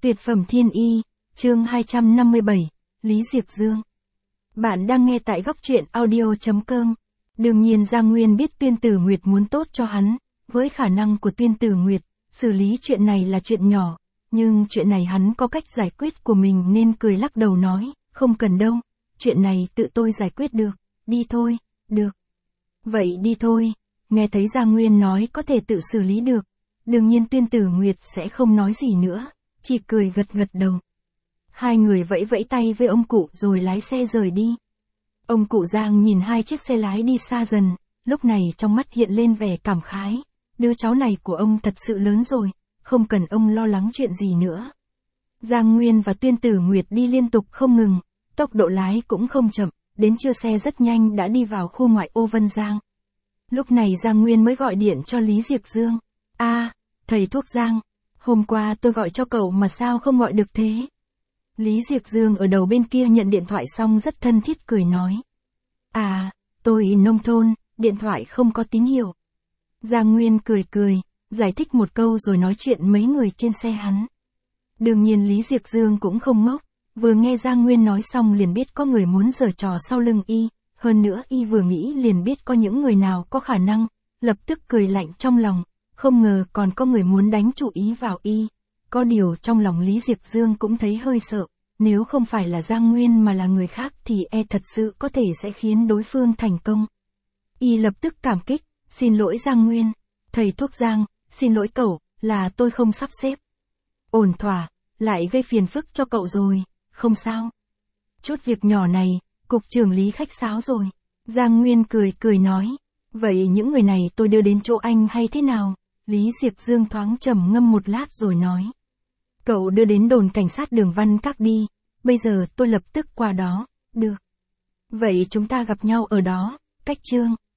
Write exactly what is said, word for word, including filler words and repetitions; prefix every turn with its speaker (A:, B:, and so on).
A: Tuyệt phẩm thiên y, chương hai trăm năm mươi bảy, Lý Diệp Dương. Bạn đang nghe tại góc truyện audio chấm com. Đương nhiên Giang Nguyên biết Tuyên Tử Nguyệt muốn tốt cho hắn, với khả năng của Tuyên Tử Nguyệt, xử lý chuyện này là chuyện nhỏ, nhưng chuyện này hắn có cách giải quyết của mình nên cười lắc đầu nói, không cần đâu, chuyện này tự tôi giải quyết được, đi thôi, được. Vậy đi thôi, nghe thấy Giang Nguyên nói có thể tự xử lý được, đương nhiên Tuyên Tử Nguyệt sẽ không nói gì nữa, chỉ cười gật gật đầu. Hai người vẫy vẫy tay với ông cụ rồi lái xe rời đi. Ông cụ Giang nhìn hai chiếc xe lái đi xa dần, lúc này trong mắt hiện lên vẻ cảm khái, đứa cháu này của ông thật sự lớn rồi, không cần ông lo lắng chuyện gì nữa. Giang Nguyên và Tuyên Tử Nguyệt đi liên tục không ngừng, tốc độ lái cũng không chậm, đến trưa xe rất nhanh đã đi vào khu ngoại ô Vân Giang. Lúc này Giang Nguyên mới gọi điện cho Lý Diệp Dương. A, à, thầy thuốc Giang, hôm qua tôi gọi cho cậu mà sao không gọi được thế? Lý Diệp Dương ở đầu bên kia nhận điện thoại xong rất thân thiết cười nói. À, tôi nông thôn, điện thoại không có tín hiệu. Giang Nguyên cười cười, giải thích một câu rồi nói chuyện mấy người trên xe hắn. Đương nhiên Lý Diệp Dương cũng không ngốc, vừa nghe Giang Nguyên nói xong liền biết có người muốn giở trò sau lưng y, hơn nữa y vừa nghĩ liền biết có những người nào có khả năng, lập tức cười lạnh trong lòng, không ngờ còn có người muốn đánh chủ ý vào y. Có điều trong lòng Lý Diệp Dương cũng thấy hơi sợ, nếu không phải là Giang Nguyên mà là người khác thì e thật sự có thể sẽ khiến đối phương thành công. Y lập tức cảm kích, xin lỗi Giang Nguyên, thầy thuốc Giang, xin lỗi cậu, là tôi không sắp xếp. Ổn thỏa, lại gây phiền phức cho cậu rồi, không sao. Chút việc nhỏ này, cục trưởng Lý khách sáo rồi. Giang Nguyên cười cười nói, vậy những người này tôi đưa đến chỗ anh hay thế nào? Lý Diệp Dương thoáng trầm ngâm một lát rồi nói. Cậu đưa đến đồn cảnh sát đường Văn Các đi, bây giờ tôi lập tức qua đó, được. Vậy chúng ta gặp nhau ở đó, cách Trương.